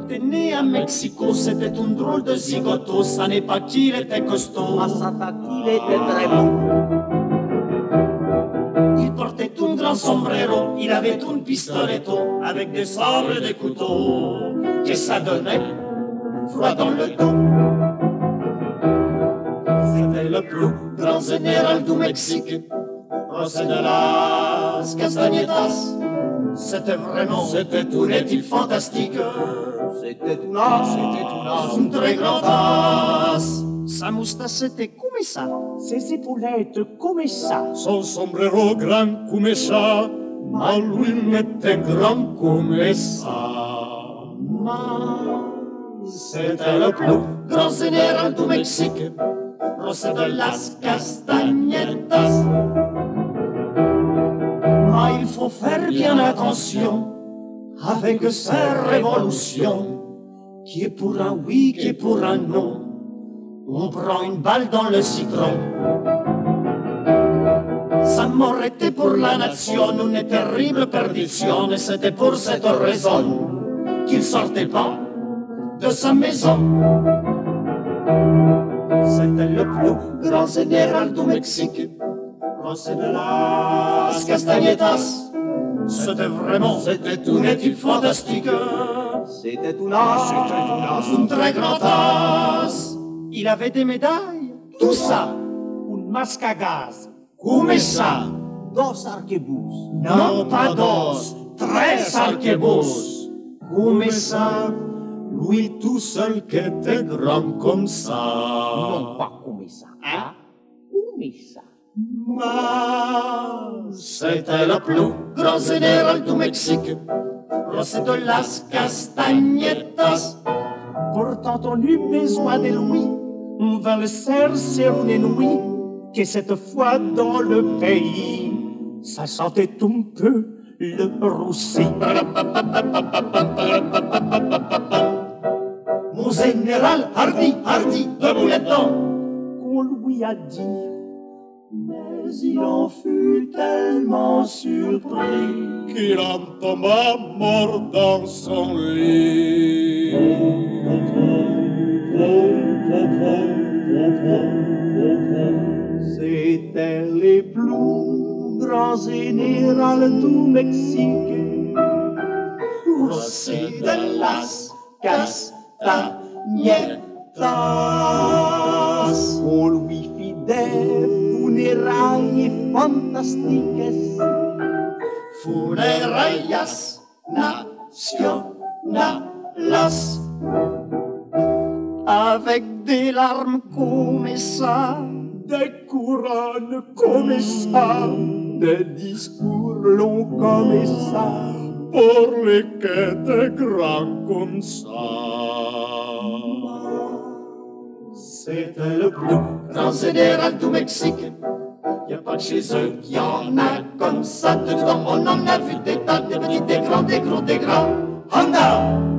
était né à Mexico, c'était une drôle de zigoto. Ça n'est pas qu'il était costaud, Ah, ça pas qu'il était très beau. Il portait un grand sombrero, il avait un pistoletto avec des sabres et des couteaux, et ça donnait froid dans le dos. C'était le plus grand général du Mexique, José de las Castañetas. C'était vraiment, c'était un étil fantastique. C'était tout Un très grand as. Sa moustache était comme ça, ses épaulettes comme ça. son sombrero grand comme ça, mais lui il était grand comme ça. C'était le plus grand général du Mexique, José de las Castañetas. Mais il faut faire bien attention avec ces révolutions, qui est pour un oui, qui est pour un non. On prend une balle dans le citron. Sa mort était pour la nation une terrible perdition, et c'était pour cette raison qu'il sortait pas de sa maison. C'était le plus grand général du Mexique, José de las Castañetas. C'était vraiment, c'était une étude fantastique. C'était tout Un très grand as. Il avait des médailles, tout ça, un masque à gaz, comme ça. dos arquebus, Non, pas dos, tres arquebus. Comme ça, lui tout seul qui était grand comme ça. non pas comme ça, Hein? comme ça. C'était le plus grand général du Mexique, José de las Castañetas. Pourtant on eut besoin de lui, on vint le chercher une nuit, que cette fois dans le pays, ça sentait un peu le roussi. Mon général, hardi, debout là-dedans. Qu'on lui a dit, Mais il en fut tellement surpris qu'il en tomba mort dans son lit. c'était les plus grands généraux du Mexique. José de las Castañetas. On lui fit des funérailles fantastiques. Funerarias nacionales. Avec des larmes comme ça, Des couronnes comme ça, des discours longs comme ça. pour les quêtes grands comme ça. C'était le plus grand général du Mexique. Y a pas que chez eux qu'il y en a comme ça. Dedans, on en a vu des tas, des petits, des grands, des gros, des grands. Honda!